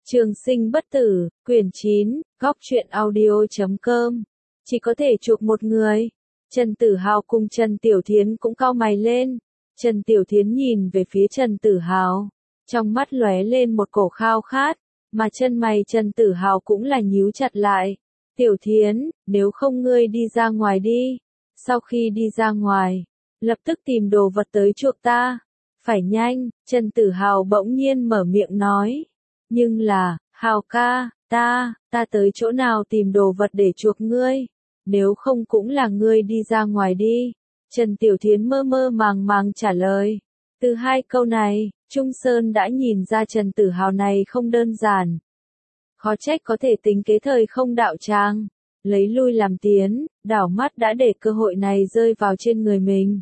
Trường sinh bất tử, quyển 9, góc truyện audio.com. Chỉ có thể chuộc một người. Trần Tử Hào cùng Trần Tiểu Thiến cũng cau mày lên. Trần Tiểu Thiến nhìn về phía Trần Tử Hào, trong mắt lóe lên một cổ khao khát, mà chân mày Trần Tử Hào cũng là nhíu chặt lại. Tiểu Thiến, nếu không ngươi đi ra ngoài đi. Sau khi đi ra ngoài, lập tức tìm đồ vật tới chuộc ta. Phải nhanh, Trần Tử Hào bỗng nhiên mở miệng nói. Nhưng là, Hào ca, ta tới chỗ nào tìm đồ vật để chuộc ngươi? Nếu không cũng là ngươi đi ra ngoài đi. Trần Tiểu Thiến mơ mơ màng màng trả lời. Từ hai câu này, Trung Sơn đã nhìn ra Trần Tử Hào này không đơn giản. Khó trách có thể tính kế thời không đạo tràng. Lấy lui làm tiến, đảo mắt đã để cơ hội này rơi vào trên người mình.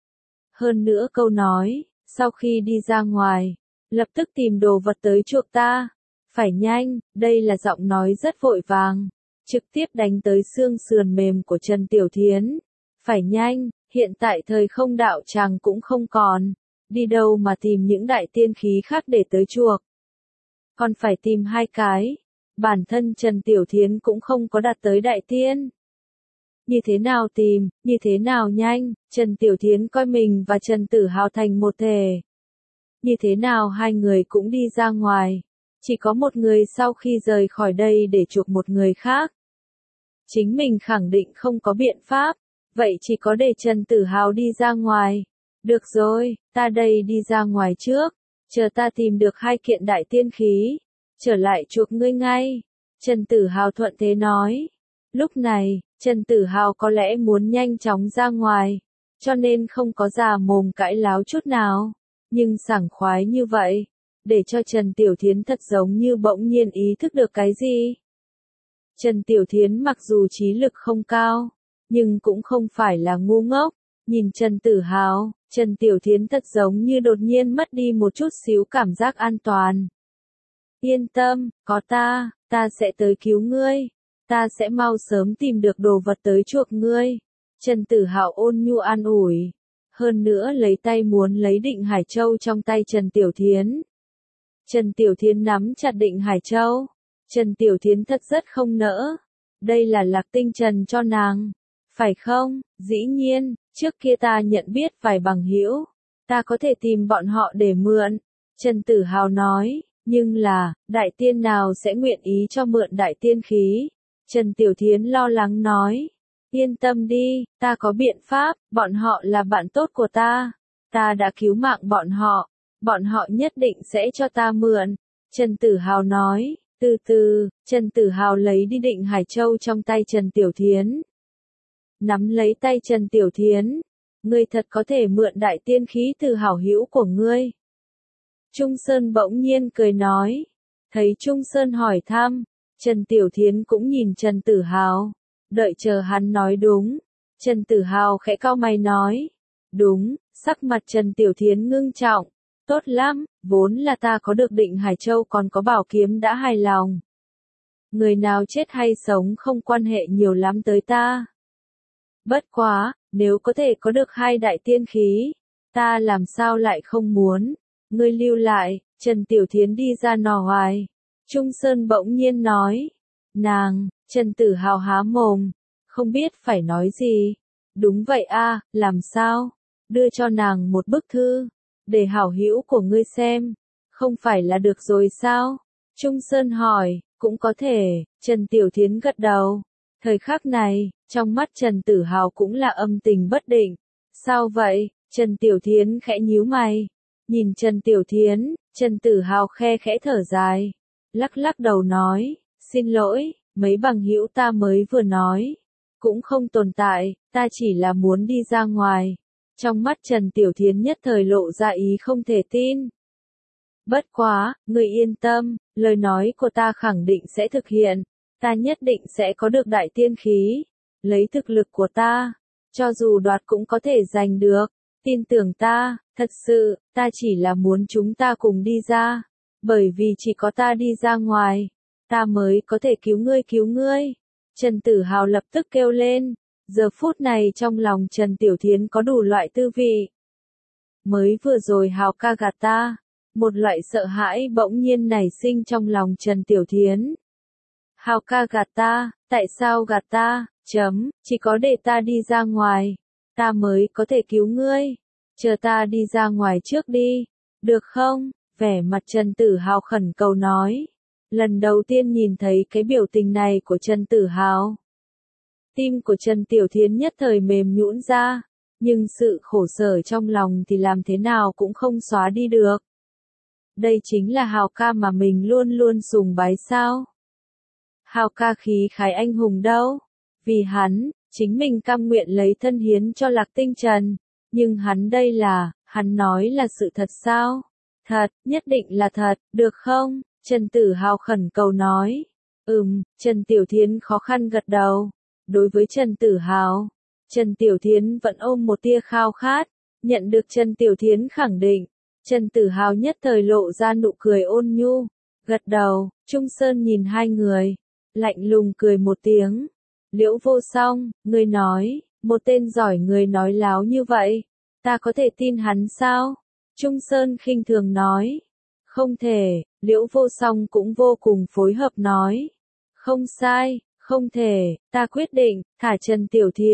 Hơn nữa câu nói, sau khi đi ra ngoài, lập tức tìm đồ vật tới chuộc ta. Phải nhanh, đây là giọng nói rất vội vàng, trực tiếp đánh tới xương sườn mềm của Trần Tiểu Thiến. Phải nhanh, hiện tại thời không đạo tràng cũng không còn, đi đâu mà tìm những đại tiên khí khác để tới chuộc. Còn phải tìm hai cái, bản thân Trần Tiểu Thiến cũng không có đạt tới đại tiên. Như thế nào tìm, như thế nào nhanh, Trần Tiểu Thiến coi mình và Trần Tử Hào thành một thể. Như thế nào hai người cũng đi ra ngoài, chỉ có một người sau khi rời khỏi đây để chuộc một người khác. Chính mình khẳng định không có biện pháp, vậy chỉ có để Trần Tử Hào đi ra ngoài. Được rồi, ta đây đi ra ngoài trước, chờ ta tìm được hai kiện đại tiên khí, trở lại chuộc ngươi ngay. Trần Tử Hào thuận thế nói. Lúc này, Trần Tử Hào có lẽ muốn nhanh chóng ra ngoài, cho nên không có già mồm cãi láo chút nào. Nhưng sảng khoái như vậy, để cho Trần Tiểu Thiến thật giống như bỗng nhiên ý thức được cái gì. Trần Tiểu Thiến mặc dù trí lực không cao, nhưng cũng không phải là ngu ngốc. Nhìn Trần Tử Hào, Trần Tiểu Thiến thật giống như đột nhiên mất đi một chút xíu cảm giác an toàn. Yên tâm, có ta sẽ tới cứu ngươi. Ta sẽ mau sớm tìm được đồ vật tới chuộc ngươi. Trần Tử Hào ôn nhu an ủi. Hơn nữa lấy tay muốn lấy Định Hải Châu trong tay Trần Tiểu Thiến. Trần Tiểu Thiến nắm chặt Định Hải Châu. Trần Tiểu Thiến thật rất không nỡ. Đây là Lạc Tinh Trần cho nàng. Phải không? Dĩ nhiên, trước kia ta nhận biết vài bằng hữu, ta có thể tìm bọn họ để mượn. Trần Tử Hào nói, nhưng là, đại tiên nào sẽ nguyện ý cho mượn đại tiên khí? Trần Tiểu Thiến lo lắng nói. Yên tâm đi, ta có biện pháp, bọn họ là bạn tốt của ta. Ta đã cứu mạng bọn họ nhất định sẽ cho ta mượn. Trần Tử Hào nói, từ từ, Trần Tử Hào lấy đi Định Hải Châu trong tay Trần Tiểu Thiến. Nắm lấy tay Trần Tiểu Thiến, ngươi thật có thể mượn đại tiên khí từ hảo hữu của ngươi. Trung Sơn bỗng nhiên cười nói, thấy Trung Sơn hỏi thăm, Trần Tiểu Thiến cũng nhìn Trần Tử Hào, đợi chờ hắn nói đúng. Trần Tử Hào khẽ cau mày nói, đúng, sắc mặt Trần Tiểu Thiến ngưng trọng, tốt lắm, vốn là ta có được Định Hải Châu còn có bảo kiếm đã hài lòng. Người nào chết hay sống không quan hệ nhiều lắm tới ta. Bất quá, nếu có thể có được hai đại tiên khí, ta làm sao lại không muốn. Ngươi lưu lại, Trần Tiểu Thiến đi ra nò hoài. Trung Sơn bỗng nhiên nói. Nàng, Trần Tử Hào há mồm, không biết phải nói gì. Đúng vậy a, làm sao? Đưa cho nàng một bức thư, để hảo hữu của ngươi xem. Không phải là được rồi sao? Trung Sơn hỏi, cũng có thể, Trần Tiểu Thiến gật đầu. Thời khắc này, trong mắt Trần Tử Hào cũng là âm tình bất định. Sao vậy? Trần Tiểu Thiến khẽ nhíu mày. Nhìn Trần Tiểu Thiến, Trần Tử Hào khe khẽ thở dài. Lắc lắc đầu nói, xin lỗi, mấy bằng hữu ta mới vừa nói. Cũng không tồn tại, ta chỉ là muốn đi ra ngoài. Trong mắt Trần Tiểu Thiến nhất thời lộ ra ý không thể tin. Bất quá, ngươi yên tâm, lời nói của ta khẳng định sẽ thực hiện. Ta nhất định sẽ có được đại tiên khí. Lấy thực lực của ta, cho dù đoạt cũng có thể giành được. Tin tưởng ta, thật sự, ta chỉ là muốn chúng ta cùng đi ra. Bởi vì chỉ có ta đi ra ngoài, ta mới có thể cứu ngươi. Trần Tử Hào lập tức kêu lên. Giờ phút này trong lòng Trần Tiểu Thiến có đủ loại tư vị. Mới vừa rồi Hào ca gạt ta. Một loại sợ hãi bỗng nhiên nảy sinh trong lòng Trần Tiểu Thiến. Hào ca gạt ta, tại sao gạt ta, chỉ có để ta đi ra ngoài, ta mới có thể cứu ngươi, chờ ta đi ra ngoài trước đi, được không? Vẻ mặt Trần Tử Hào khẩn cầu nói. Lần đầu tiên nhìn thấy cái biểu tình này của Trần Tử Hào, tim của Trần Tiểu Thiến nhất thời mềm nhũn ra, nhưng sự khổ sở trong lòng thì làm thế nào cũng không xóa đi được. Đây chính là Hào ca mà mình luôn luôn sùng bái sao? Hào ca khí khái anh hùng đâu? Vì hắn, chính mình cam nguyện lấy thân hiến cho Lạc Tinh Trần, nhưng hắn nói là sự thật sao? Thật, nhất định là thật, được không? Trần Tử Hào khẩn cầu nói. Trần Tiểu Thiến khó khăn gật đầu. Đối với Trần Tử Hào, Trần Tiểu Thiến vẫn ôm một tia khao khát, nhận được Trần Tiểu Thiến khẳng định. Trần Tử Hào nhất thời lộ ra nụ cười ôn nhu, gật đầu. Trung Sơn nhìn hai người, lạnh lùng cười một tiếng. Liễu Vô Song, ngươi nói, một tên giỏi người nói láo như vậy, ta có thể tin hắn sao? Trung Sơn khinh thường nói. Không thể, Liễu Vô Song cũng vô cùng phối hợp nói. Không sai, không thể, ta quyết định, thả Trần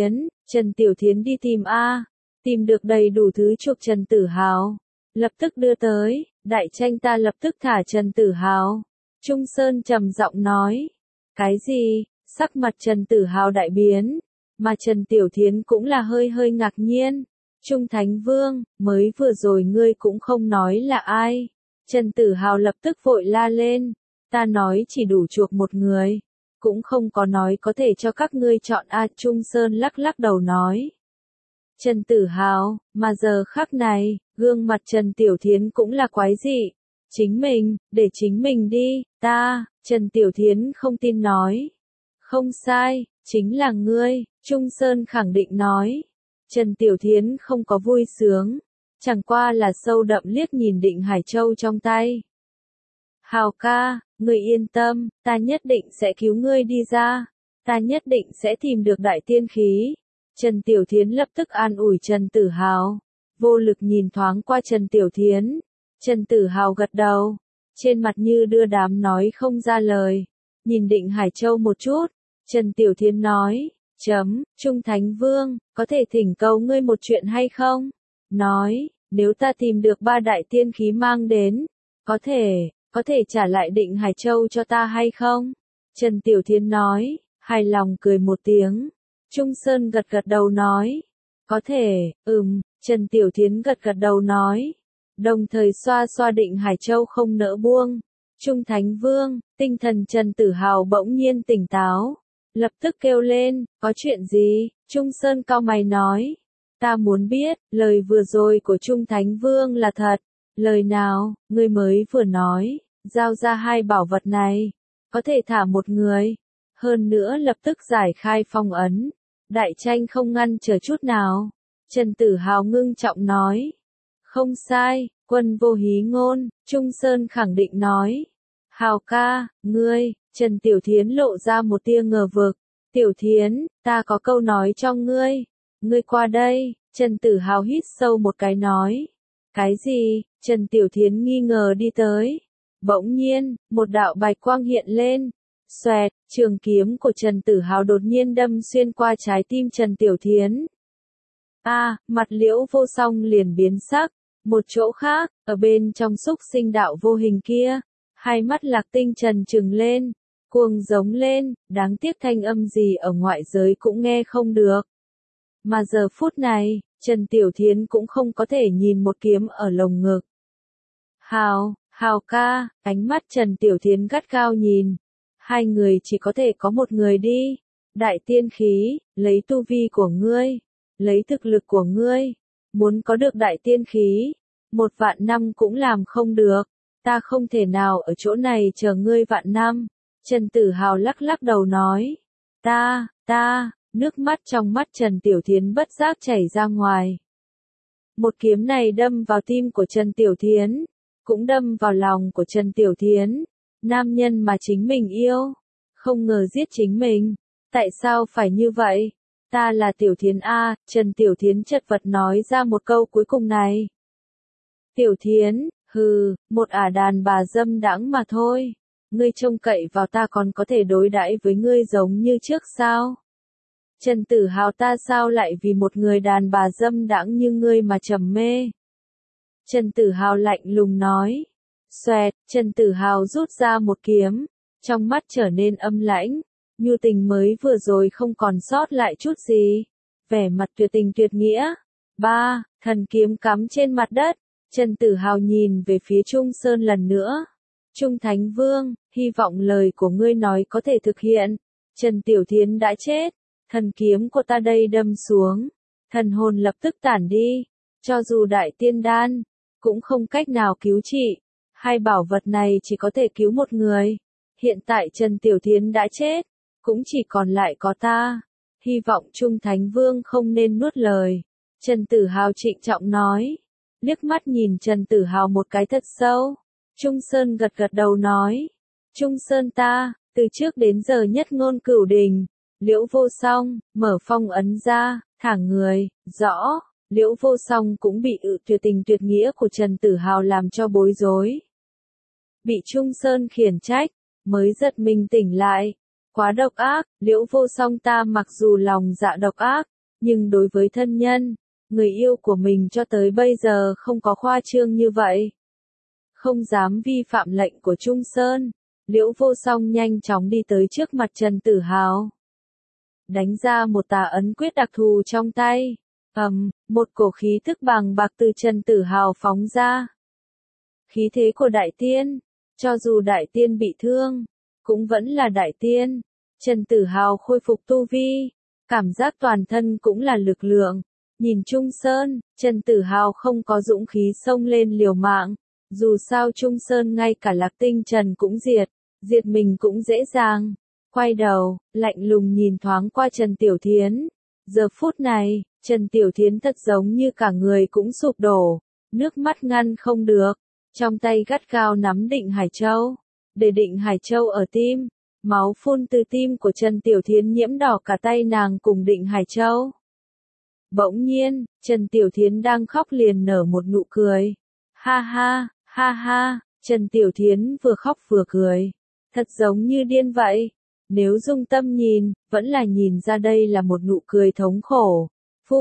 Tiểu Thiến đi tìm tìm được đầy đủ thứ chuộc Trần Tử Hào, lập tức đưa tới, đại tranh ta lập tức thả Trần Tử Hào. Trung Sơn trầm giọng nói. Cái gì? Sắc mặt Trần Tử Hào đại biến, mà Trần Tiểu Thiến cũng là hơi hơi ngạc nhiên. Trung Thánh Vương, mới vừa rồi ngươi cũng không nói là ai. Trần Tử Hào lập tức vội la lên, ta nói chỉ đủ chuộc một người, cũng không có nói có thể cho các ngươi chọn Trung Sơn lắc lắc đầu nói. Trần Tử Hào, mà giờ khắc này, gương mặt Trần Tiểu Thiến cũng là quái dị. Để chính mình đi, Trần Tiểu Thiến không tin nói. Không sai, chính là ngươi, Trung Sơn khẳng định nói. Trần Tiểu Thiến không có vui sướng, chẳng qua là sâu đậm liếc nhìn Định Hải Châu trong tay. Hào ca, ngươi yên tâm, ta nhất định sẽ cứu ngươi đi ra, ta nhất định sẽ tìm được đại tiên khí. Trần Tiểu Thiến lập tức an ủi Trần Tử Hào, vô lực nhìn thoáng qua Trần Tiểu Thiến. Trần Tử Hào gật đầu, trên mặt như đưa đám nói không ra lời, nhìn Định Hải Châu một chút. Trần Tiểu Thiến nói, Trung Thánh Vương, có thể thỉnh cầu ngươi một chuyện hay không? Nói, nếu ta tìm được 3 đại tiên khí mang đến, có thể trả lại Định Hải Châu cho ta hay không? Trần Tiểu Thiến nói, hài lòng cười một tiếng. Trung Sơn gật đầu nói, có thể, Trần Tiểu Thiến gật đầu nói, đồng thời xoa xoa Định Hải Châu không nỡ buông. Trung Thánh Vương, tinh thần Trần Tử Hào bỗng nhiên tỉnh táo, lập tức kêu lên, có chuyện gì? Trung Sơn cau mày nói, ta muốn biết, lời vừa rồi của Trung Thánh Vương là thật. Lời nào, ngươi mới vừa nói, giao ra 2 bảo vật này, có thể thả một người, hơn nữa lập tức giải khai phong ấn, đại tranh không ngăn trở chút nào. Trần Tử Hào ngưng trọng nói, không sai, Quân vô hí ngôn, Trung Sơn khẳng định nói. Hào ca, ngươi, Trần Tiểu Thiến lộ ra một tia ngờ vực. Tiểu Thiến, ta có câu nói cho ngươi. Ngươi qua đây, Trần Tử Hào hít sâu một cái nói. Cái gì? Trần Tiểu Thiến nghi ngờ đi tới. Bỗng nhiên, một đạo bạch quang hiện lên. Xoẹt, trường kiếm của Trần Tử Hào đột nhiên đâm xuyên qua trái tim Trần Tiểu Thiến. Mặt Liễu Vô Song liền biến sắc. Một chỗ khác, ở bên trong xúc sinh đạo vô hình kia, hai mắt Lạc Tinh Trần trừng lên, cuồng giống lên, đáng tiếc thanh âm gì ở ngoại giới cũng nghe không được. Mà giờ phút này, Trần Tiểu Thiến cũng không có thể nhìn một kiếm ở lồng ngực. Hào ca, ánh mắt Trần Tiểu Thiến gắt gao nhìn. Hai người chỉ có thể có một người đi. Đại tiên khí, lấy tu vi của ngươi, lấy thực lực của ngươi, muốn có được đại tiên khí, 1.000.000 năm cũng làm không được. Ta không thể nào ở chỗ này chờ ngươi vạn năm. Trần Tử Hào lắc lắc đầu nói. Nước mắt trong mắt Trần Tiểu Thiến bất giác chảy ra ngoài. Một kiếm này đâm vào tim của Trần Tiểu Thiến, cũng đâm vào lòng của Trần Tiểu Thiến. Nam nhân mà chính mình yêu, không ngờ giết chính mình. Tại sao phải như vậy? Ta là Tiểu Thiến a, Trần Tiểu Thiến chật vật nói ra một câu cuối cùng này. Tiểu Thiến, Hừ, một ả đàn bà dâm đãng mà thôi. Ngươi trông cậy vào ta còn có thể đối đãi với ngươi giống như trước sao? Trần Tử Hào, ta sao lại vì một người đàn bà dâm đãng như ngươi mà trầm mê? Trần Tử Hào lạnh lùng nói. Xoẹt, Trần Tử Hào rút ra một kiếm, trong mắt trở nên âm lãnh, nhu tình mới vừa rồi không còn sót lại chút gì. Vẻ mặt tuyệt tình tuyệt nghĩa. Ba, thần kiếm cắm trên mặt đất. Trần Tử Hào nhìn về phía Trung Sơn lần nữa. Trung Thánh Vương, hy vọng lời của ngươi nói có thể thực hiện. Trần Tiểu Thiến đã chết. Thần kiếm của ta đây đâm xuống. Thần hồn lập tức tản đi. Cho dù đại tiên đan, cũng không cách nào cứu trị. Hai bảo vật này chỉ có thể cứu một người. Hiện tại Trần Tiểu Thiến đã chết. Cũng chỉ còn lại có ta. Hy vọng Trung Thánh Vương không nên nuốt lời. Trần Tử Hào trịnh trọng nói. Liếc mắt nhìn Trần Tử Hào một cái thật sâu. Trung Sơn gật gật đầu nói. Trung Sơn ta, từ trước đến giờ nhất ngôn cửu đình. Liễu Vô Song, mở phong ấn ra, thả người, rõ. Liễu Vô Song cũng bị tuyệt tình tuyệt nghĩa của Trần Tử Hào làm cho bối rối. Bị Trung Sơn khiển trách, mới giật mình tỉnh lại. Quá độc ác, Liễu Vô Song ta mặc dù lòng dạ độc ác, nhưng đối với thân nhân, người yêu của mình cho tới bây giờ không có khoa trương như vậy. Không dám vi phạm lệnh của Trung Sơn, Liễu Vô Song nhanh chóng đi tới trước mặt Trần Tử Hào. Đánh ra một tà ấn quyết đặc thù trong tay. Một cổ khí thức bàng bạc từ Trần Tử Hào phóng ra. Khí thế của đại tiên, cho dù đại tiên bị thương, cũng vẫn là đại tiên. Trần Tử Hào khôi phục tu vi, cảm giác toàn thân cũng là lực lượng. Nhìn Trung Sơn, Trần Tử Hào không có dũng khí xông lên liều mạng. Dù sao Trung Sơn ngay cả Lạc Tinh Trần cũng diệt mình cũng dễ dàng. Quay đầu, lạnh lùng nhìn thoáng qua Trần Tiểu Thiến. Giờ phút này, Trần Tiểu Thiến thật giống như cả người cũng sụp đổ, nước mắt ngăn không được, trong tay gắt gao nắm Định Hải Châu, để Định Hải Châu ở tim, máu phun từ tim của Trần Tiểu Thiến nhiễm đỏ cả tay nàng cùng Định Hải Châu. Bỗng nhiên, Trần Tiểu Thiến đang khóc liền nở một nụ cười. Ha ha, ha ha, Trần Tiểu Thiến vừa khóc vừa cười, thật giống như điên vậy. Nếu dung tâm nhìn, vẫn là nhìn ra đây là một nụ cười thống khổ.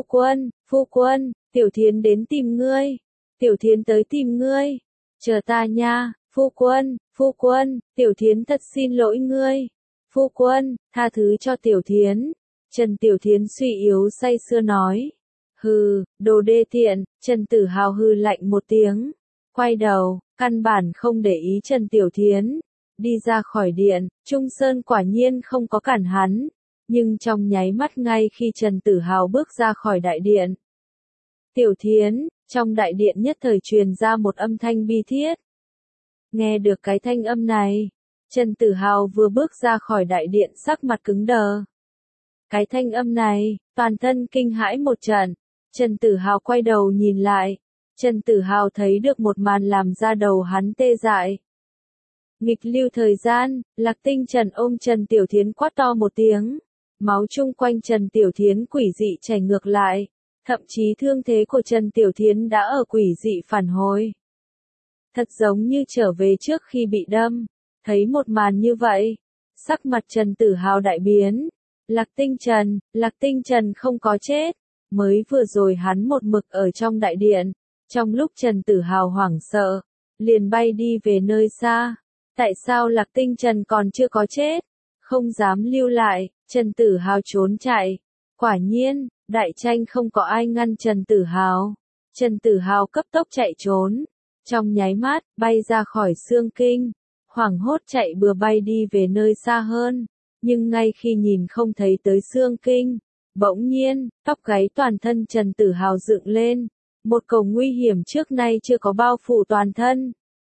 Phu quân, Tiểu Thiến đến tìm ngươi. Tiểu Thiến tới tìm ngươi. Chờ ta nha, phu quân, Tiểu Thiến thật xin lỗi ngươi. Phu quân, tha thứ cho Tiểu Thiến. Trần Tiểu Thiến suy yếu say sưa nói. Hừ, đồ đê tiện, Trần Tử Hào hừ lạnh một tiếng. Quay đầu, căn bản không để ý Trần Tiểu Thiến. Đi ra khỏi điện, Trung Sơn quả nhiên không có cản hắn. Nhưng trong nháy mắt ngay khi Trần Tử Hào bước ra khỏi đại điện. Tiểu Thiến, trong đại điện nhất thời truyền ra một âm thanh bi thiết. Nghe được cái thanh âm này, Trần Tử Hào vừa bước ra khỏi đại điện sắc mặt cứng đờ. Cái thanh âm này, toàn thân kinh hãi một trận. Trần Tử Hào quay đầu nhìn lại. Trần Tử Hào thấy được một màn làm ra đầu hắn tê dại. Nghịch lưu thời gian, Lạc Tinh Trần ôm Trần Tiểu Thiến quát to một tiếng. Máu chung quanh Trần Tiểu Thiến quỷ dị chảy ngược lại. Thậm chí thương thế của Trần Tiểu Thiến đã ở quỷ dị phản hồi. Thật giống như trở về trước khi bị đâm. Thấy một màn như vậy, sắc mặt Trần Tử Hào đại biến. Lạc Tinh Trần không có chết. Mới vừa rồi hắn một mực ở trong đại điện. Trong lúc Trần Tử Hào hoảng sợ, liền bay đi về nơi xa. Tại sao Lạc Tinh Trần còn chưa có chết? Không dám lưu lại, Trần Tử Hào trốn chạy. Quả nhiên, đại tranh không có ai ngăn Trần Tử Hào. Trần Tử Hào cấp tốc chạy trốn. Trong nháy mắt, bay ra khỏi Xương Kinh. Hoảng hốt chạy bừa bay đi về nơi xa hơn. Nhưng ngay khi nhìn không thấy tới Xương Kinh, bỗng nhiên, tóc gáy toàn thân Trần Tử Hào dựng lên. Một cầu nguy hiểm trước nay chưa có bao phủ toàn thân.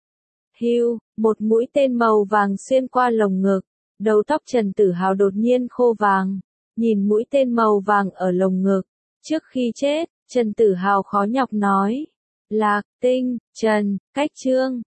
Hưu, một mũi tên màu vàng xuyên qua lồng ngực. Đầu tóc Trần Tử Hào đột nhiên khô vàng. Nhìn mũi tên màu vàng ở lồng ngực. Trước khi chết, Trần Tử Hào khó nhọc nói. Lạc Tinh Trần, cách chương.